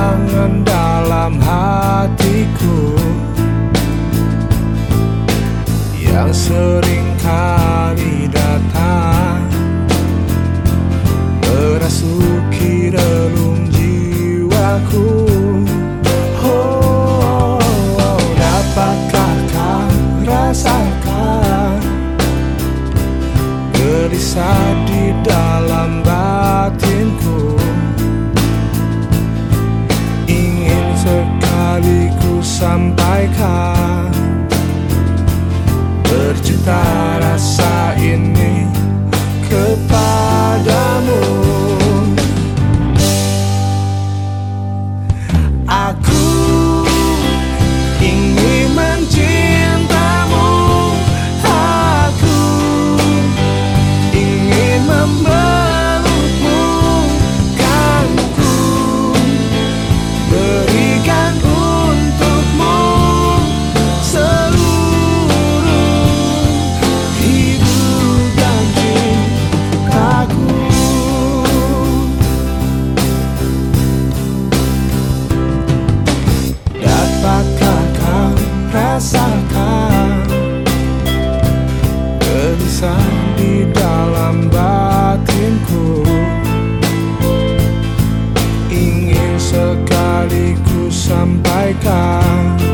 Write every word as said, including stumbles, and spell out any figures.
kenangan dalam hatiku yang sering kali datang merasuki relung jiwaku. Oh, dapatkah kau rasakan gelisah di dalam batinku? Ingin sekali ku sampaikan berjuta rasa ini kepadamu. Aku ingin mencintamu, aku ingin memelukmu, kan ku berikan untukmu seluruh hidup dan cintaku. Dapatkah kau rasakan gelisah di dalam batinku? Ingin sekali ku sampaikan